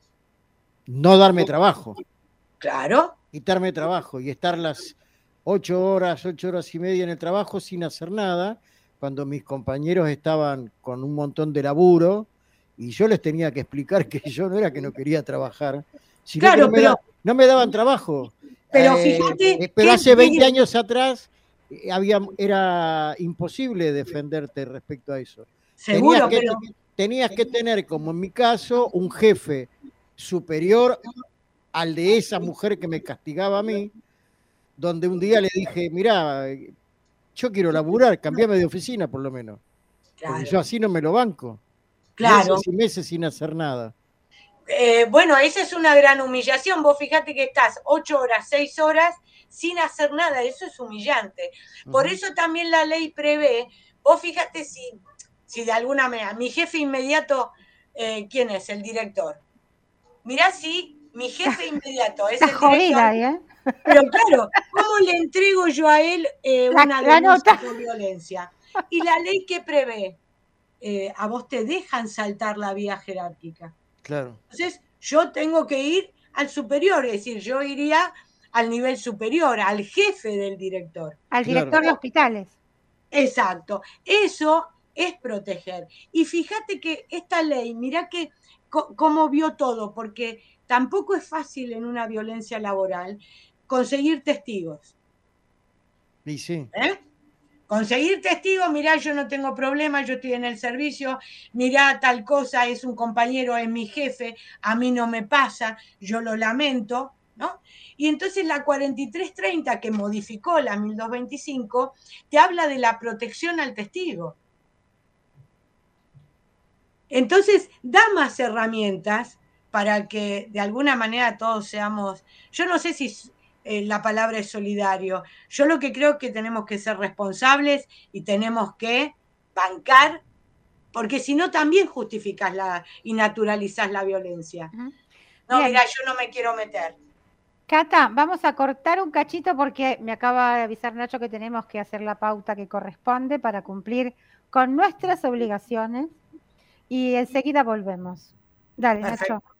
no darme trabajo. Claro. Quitarme trabajo y estar las ocho horas, ocho horas y media en el trabajo sin hacer nada, cuando mis compañeros estaban con un montón de laburo y yo les tenía que explicar que yo no era que no quería trabajar, sino claro, que no me, pero, da, no me daban trabajo. Pero eh, fíjate... Pero que, hace veinte que... años atrás había, era imposible defenderte respecto a eso. Seguro, tenías que, pero... tenías que tener, como en mi caso, un jefe superior al de esa mujer que me castigaba a mí, donde un día le dije, mirá, yo quiero laburar, cambiame de oficina por lo menos. Claro. Porque yo así no me lo banco. Claro. Meses y meses sin hacer nada. Eh, bueno, esa es una gran humillación. Vos fíjate que estás ocho horas, seis horas sin hacer nada. Eso es humillante. Por uh-huh. eso también la ley prevé, vos fíjate si, si de alguna manera, mi jefe inmediato, eh, ¿quién es? El director. Mirá si mi jefe inmediato es el director. ¿Eh? Pero claro, ¿cómo le entrego yo a él eh, la, una la denuncia nota. por violencia? Y la ley que prevé, eh, a vos te dejan saltar la vía jerárquica. Claro. Entonces, yo tengo que ir al superior, es decir, yo iría al nivel superior, al jefe del director. Al director claro. de hospitales. Exacto. Eso es proteger. Y fíjate que esta ley, mirá que cómo vio todo, porque tampoco es fácil en una violencia laboral conseguir testigos. Sí, sí. ¿Eh? Conseguir testigos, mirá, yo no tengo problema, yo estoy en el servicio, mirá, tal cosa, es un compañero, es mi jefe, a mí no me pasa, yo lo lamento, ¿no? Y entonces la cuarenta y tres treinta, que modificó la mil doscientos veinticinco, te habla de la protección al testigo. Entonces, da más herramientas para que de alguna manera todos seamos, yo no sé si eh, la palabra es solidario, yo lo que creo es que tenemos que ser responsables y tenemos que bancar, porque si no también justificas la, y naturalizas la violencia. Uh-huh. No, Bien. Mira, yo no me quiero meter. Cata, vamos a cortar un cachito porque me acaba de avisar Nacho que tenemos que hacer la pauta que corresponde para cumplir con nuestras obligaciones y enseguida volvemos. Dale, Perfecto. Nacho.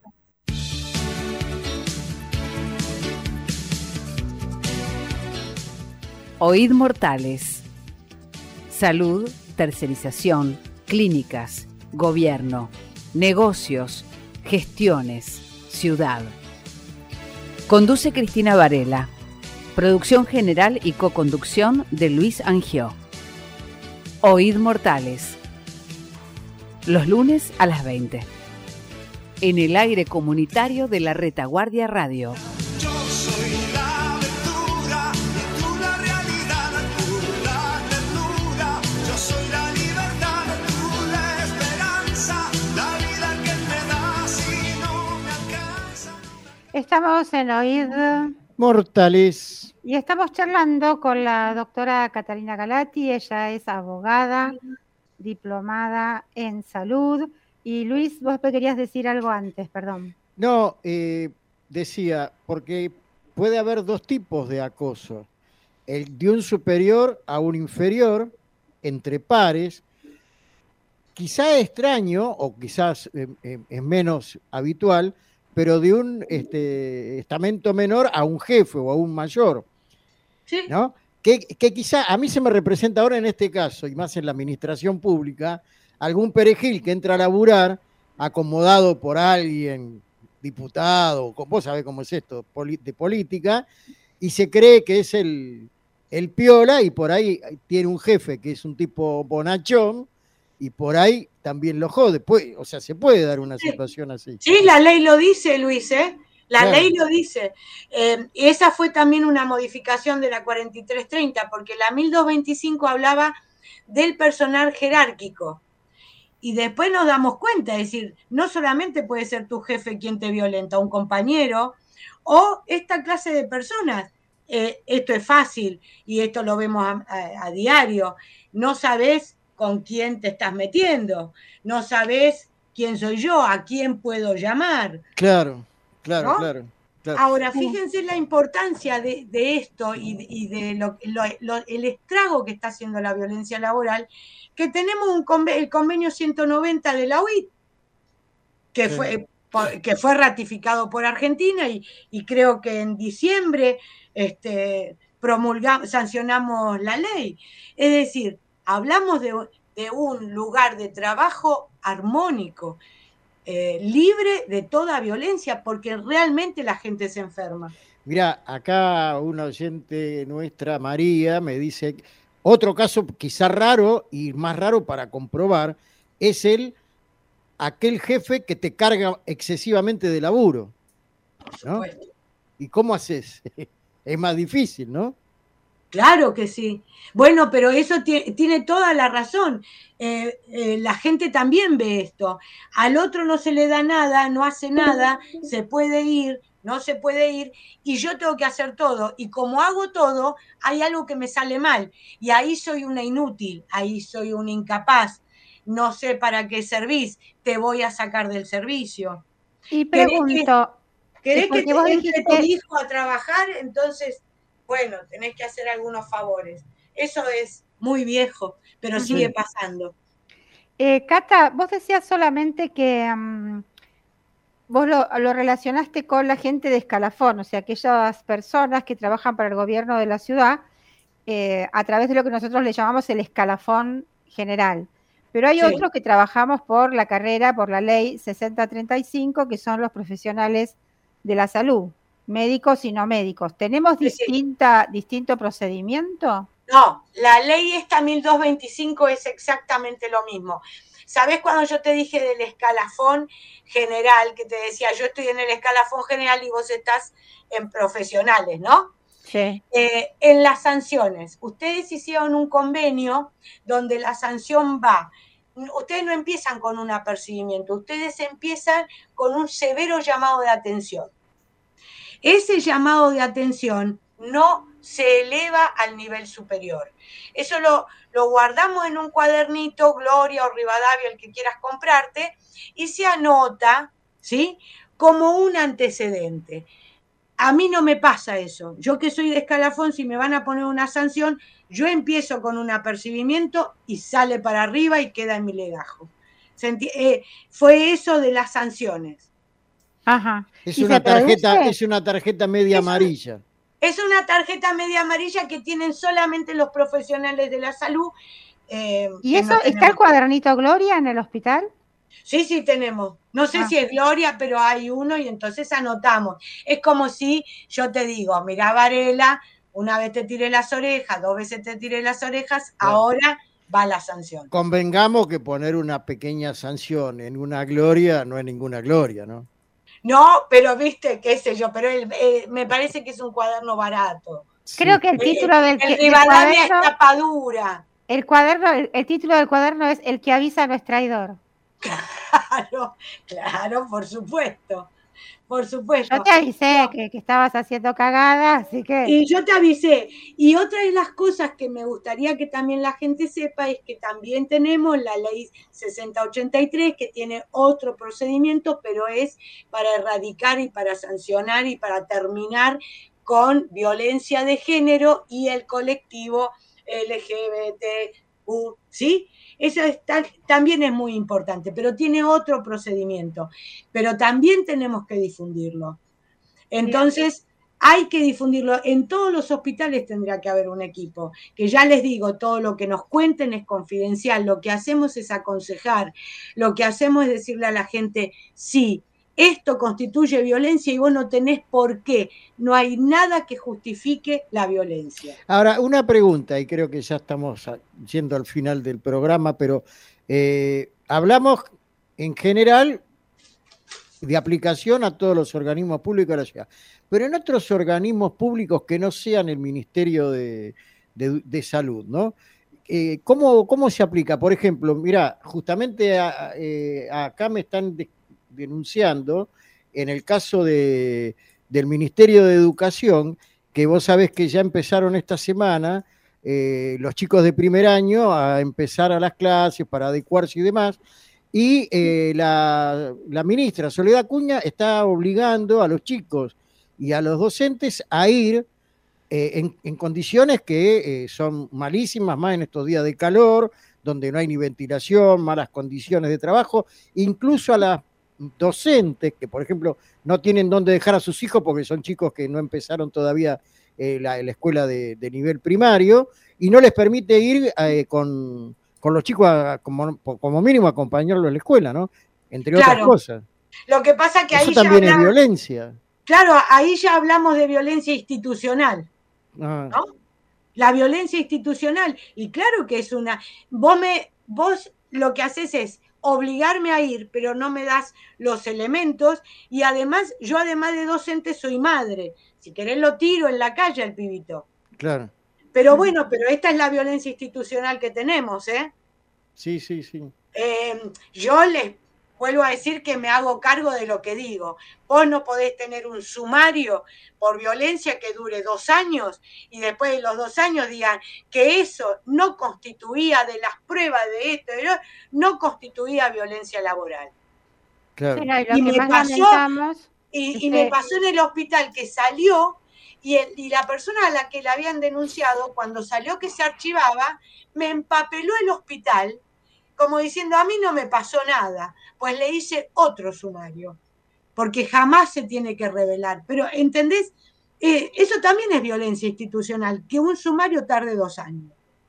Oíd Mortales. Salud, tercerización, clínicas, gobierno, negocios, gestiones, ciudad. Conduce Cristina Varela. Producción general y coconducción de Luis Angió. Oíd Mortales. Los lunes a las veinte. En el aire comunitario de la Retaguardia Radio. Yo soy la aventura y tú la realidad, tú la ternura. Yo soy la libertad, tú la esperanza, la vida que me da si no me alcanza. Estamos en Oíd Mortales. Y estamos charlando con la doctora Catalina Galati. Ella es abogada, diplomada en salud. Y Luis, vos querías decir algo antes, perdón. No, eh, decía, porque puede haber dos tipos de acoso. El de un superior a un inferior, entre pares, quizá extraño, o quizás eh, eh, es menos habitual, pero de un este, estamento menor a un jefe o a un mayor. Sí. ¿No? Que, que quizá a mí se me representa ahora en este caso, y más en la administración pública, algún perejil que entra a laburar acomodado por alguien, diputado, vos sabés cómo es esto, de política, y se cree que es el, el piola, y por ahí tiene un jefe que es un tipo bonachón, y por ahí también lo jode. Puede, o sea, se puede dar una sí. situación así. Sí, la ley lo dice, Luis, ¿eh? La claro. ley lo dice. Eh, y esa fue también una modificación de la cuarenta y tres treinta, porque la mil doscientos veinticinco hablaba del personal jerárquico. y después nos damos cuenta, es decir, no solamente puede ser tu jefe quien te violenta, un compañero, o esta clase de personas. Eh, esto es fácil, y esto lo vemos a, a, a diario. No sabes con quién te estás metiendo, no sabes quién soy yo, a quién puedo llamar. Claro, claro, ¿no? claro. Claro. Ahora, fíjense la importancia de, de esto y, y de lo, lo, lo, el estrago que está haciendo la violencia laboral, que tenemos un convenio, el convenio ciento noventa de la O I T, que, sí. fue, por, que fue ratificado por Argentina, y, y creo que en diciembre este, promulgamos, sancionamos la ley. Es decir, hablamos de, de un lugar de trabajo armónico, Eh, libre de toda violencia, porque realmente la gente se enferma. Mira, acá una oyente nuestra, María, me dice, otro caso quizá raro y más raro para comprobar, es el aquel jefe que te carga excesivamente de laburo, ¿no? Por supuesto. ¿Y cómo haces? Es más difícil, ¿no? Claro que sí. Bueno, pero eso tiene toda la razón. Eh, eh, la gente también ve esto. Al otro no se le da nada, no hace nada, se puede ir, no se puede ir, y yo tengo que hacer todo. Y como hago todo, hay algo que me sale mal. Y ahí soy una inútil, ahí soy un incapaz. No sé para qué servís, te voy a sacar del servicio. Y pregunto... ¿Querés que, ¿querés que te entre tu hijo a trabajar? Entonces... bueno, tenés que hacer algunos favores. Eso es muy viejo, pero sí. Sigue pasando. Eh, Cata, vos decías solamente que um, vos lo, lo relacionaste con la gente de escalafón, o sea, aquellas personas que trabajan para el gobierno de la ciudad eh, a través de lo que nosotros le llamamos el escalafón general. Pero hay sí. otros que trabajamos por la carrera, por la ley sesenta treinta y cinco, que son los profesionales de la salud. Médicos y no médicos. ¿Tenemos distinta, distinto procedimiento? No, la ley esta mil doscientos veinticinco es exactamente lo mismo. ¿Sabés cuando yo te dije del escalafón general, que te decía, yo estoy en el escalafón general y vos estás en profesionales, ¿no? Sí. Eh, en las sanciones, ustedes hicieron un convenio donde la sanción va, ustedes no empiezan con un apercibimiento, ustedes empiezan con un severo llamado de atención. Ese llamado de atención no se eleva al nivel superior. Eso lo, lo guardamos en un cuadernito, Gloria o Rivadavia, el que quieras comprarte, y se anota, ¿sí?, como un antecedente. A mí no me pasa eso. Yo que soy de escalafón, si me van a poner una sanción, yo empiezo con un apercibimiento y sale para arriba y queda en mi legajo. Eh, fue eso de las sanciones. Ajá. Es una tarjeta, es una tarjeta media es amarilla. Un, es una tarjeta media amarilla que tienen solamente los profesionales de la salud. Eh, ¿Y eso no está el cuadernito Gloria en el hospital? Sí, sí tenemos. No sé ah. si es Gloria, pero hay uno y entonces anotamos. Es como si yo te digo, mira Varela, una vez te tiré las orejas, dos veces te tiré las orejas, claro. Ahora va la sanción. Convengamos que poner una pequeña sanción en una Gloria no es ninguna Gloria, ¿no? No, pero viste, qué sé yo, pero el, eh, me parece que es un cuaderno barato. Creo que el título del, el, el del cuaderno es tapadura. El cuaderno, el, el título del cuaderno es El que avisa no es traidor. Claro, claro, por supuesto. Por supuesto. Yo te avisé que, que estabas haciendo cagada, así que... Y yo te avisé. Y otra de las cosas que me gustaría que también la gente sepa es que también tenemos la ley sesenta ochenta y tres, que tiene otro procedimiento, pero es para erradicar y para sancionar y para terminar con violencia de género y el colectivo L G B T Q, ¿sí? Eso está, también es muy importante, pero tiene otro procedimiento. Pero también tenemos que difundirlo. Entonces, hay que difundirlo. En todos los hospitales tendrá que haber un equipo. Que ya les digo, todo lo que nos cuenten es confidencial. Lo que hacemos es aconsejar. Lo que hacemos es decirle a la gente, sí, esto constituye violencia y vos no tenés por qué. No hay nada que justifique la violencia. Ahora, una pregunta, y creo que ya estamos yendo al final del programa, pero eh, hablamos en general de aplicación a todos los organismos públicos de la ciudad, pero en otros organismos públicos que no sean el Ministerio de, de, de Salud, ¿no? eh, ¿cómo, ¿cómo se aplica? Por ejemplo, mira, justamente a- eh, acá me están de- denunciando en el caso de, del Ministerio de Educación, que vos sabés que ya empezaron esta semana eh, los chicos de primer año a empezar a las clases para adecuarse y demás, y eh, la, la ministra Soledad Acuña está obligando a los chicos y a los docentes a ir eh, en, en condiciones que eh, son malísimas, más en estos días de calor, donde no hay ni ventilación, malas condiciones de trabajo, incluso a las docentes que, por ejemplo, no tienen dónde dejar a sus hijos porque son chicos que no empezaron todavía eh, la, la escuela de, de nivel primario y no les permite ir eh, con, con los chicos a, como, como mínimo a acompañarlos a la escuela, ¿no? Entre Claro. otras cosas. Lo que pasa es que Eso ahí ya también es habla- violencia. Claro, ahí ya hablamos de violencia institucional. Ah, ¿no? La violencia institucional. Y claro que es una... Vos, me, vos lo que haces es obligarme a ir, pero no me das los elementos. Y además, yo además de docente soy madre. Si querés lo tiro en la calle al pibito. claro. Pero bueno, pero esta es la violencia institucional que tenemos, ¿eh? Sí, sí, sí. Eh, yo les vuelvo a decir que me hago cargo de lo que digo. Vos no podés tener un sumario por violencia que dure dos años y después de los dos años digan que eso no constituía de las pruebas de esto, de lo- no constituía violencia laboral. Claro. Sí, no, y lo Y que me más pasó- lamentamos Y, es y que- me pasó en el hospital que salió y, el- y la persona a la que la habían denunciado, cuando salió que se archivaba, me empapeló el hospital como diciendo, a mí no me pasó nada, pues le hice otro sumario, porque jamás se tiene que revelar. Pero, ¿entendés? Eh, eso también es violencia institucional, que un sumario tarde dos años.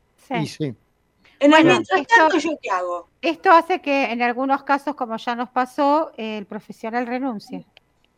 Y sí. sí. En el Bueno, mientras esto- tanto, ¿yo qué hago? Esto hace que en algunos casos, como ya nos pasó, eh, el profesional renuncie.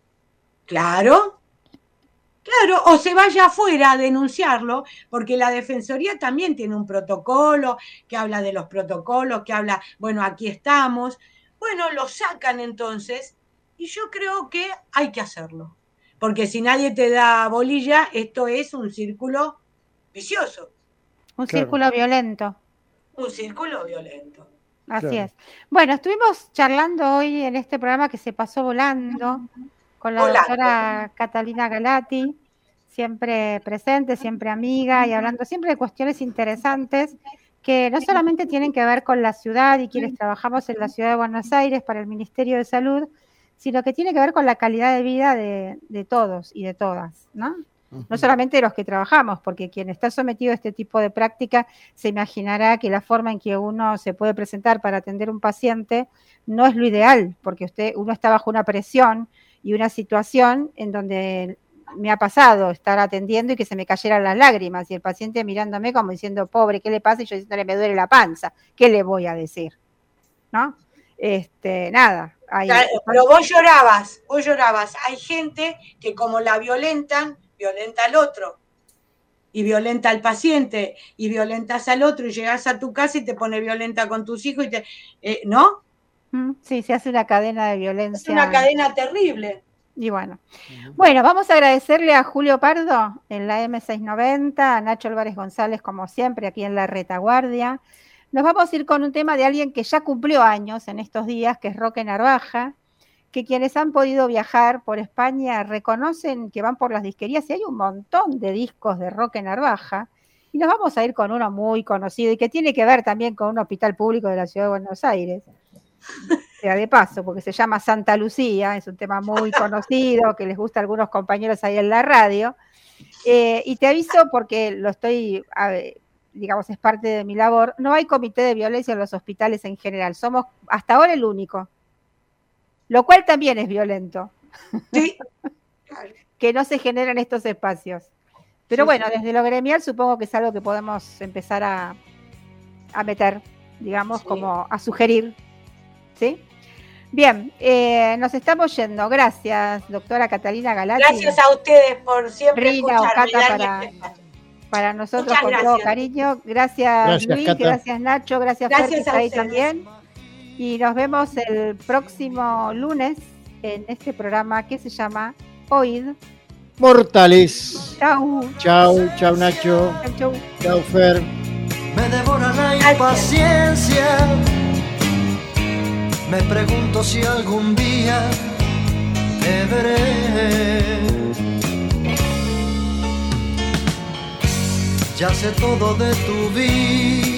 Claro, claro, o se vaya afuera a denunciarlo, porque la Defensoría también tiene un protocolo que habla de los protocolos, que habla, bueno, aquí estamos. Bueno, lo sacan entonces, y yo creo que hay que hacerlo, porque si nadie te da bolilla, esto es un círculo vicioso, Un Claro. círculo violento. un círculo violento. Así Claro. es. Bueno, estuvimos charlando hoy en este programa que se pasó volando con la Volando. doctora Catalina Galati, siempre presente, siempre amiga y hablando siempre de cuestiones interesantes que no solamente tienen que ver con la ciudad y quienes trabajamos en la ciudad de Buenos Aires para el Ministerio de Salud, sino que tiene que ver con la calidad de vida de, de todos y de todas, ¿no? No solamente de los que trabajamos, porque quien está sometido a este tipo de práctica se imaginará que la forma en que uno se puede presentar para atender un paciente no es lo ideal, porque usted, uno está bajo una presión y una situación en donde me ha pasado estar atendiendo y que se me cayeran las lágrimas y el paciente mirándome como diciendo, pobre, ¿qué le pasa? Y yo diciéndole, me duele la panza, ¿qué le voy a decir? ¿No? Este, nada. Hay, Claro, pero vos llorabas, vos llorabas. Hay gente que como la violentan, violenta al otro. Y violenta al paciente, y violentas al otro, y llegas a tu casa y te pone violenta con tus hijos, y te, eh, ¿no? Mm, sí, se hace una cadena de Es violencia. una cadena terrible. Y bueno. Bueno, vamos a agradecerle a Julio Pardo en la eme seiscientos noventa, a Nacho Álvarez González, como siempre, aquí en la retaguardia. Nos vamos a ir con un tema de alguien que ya cumplió años en estos días, que es Roque Narvaja, que quienes han podido viajar por España reconocen que van por las disquerías y hay un montón de discos de Roque Narvaja. Y nos vamos a ir con uno muy conocido y que tiene que ver también con un hospital público de la ciudad de Buenos Aires. Sea de paso, porque se llama Santa Lucía, es un tema muy conocido, que les gusta a algunos compañeros ahí en la radio. Eh, y te aviso porque lo estoy, a ver, digamos, es parte de mi labor, no hay comité de violencia en los hospitales en general, somos hasta ahora el único, lo cual también es violento, Sí. que no se generan estos espacios. Pero Sí, bueno, sí. desde lo gremial supongo que es algo que podemos empezar a, a meter, digamos, Sí. como a sugerir. ¿Sí? Bien, eh, nos estamos yendo. Gracias, doctora Catalina Galati. Gracias a ustedes por siempre Rina o escucharme. Cata darme para, este espacio. para nosotros Muchas con todo gracias. cariño. Gracias, Gracias, Luis, Cata. gracias Nacho, gracias, Gracias Fertis a ahí ustedes. también. Y nos vemos el próximo lunes en este programa que se llama Oíd. Mortales. Chau. Chau, chau Nacho. Chau, chau. Chau Fer. me devora la impaciencia. Me pregunto si algún día te veré. Ya sé todo de tu vida,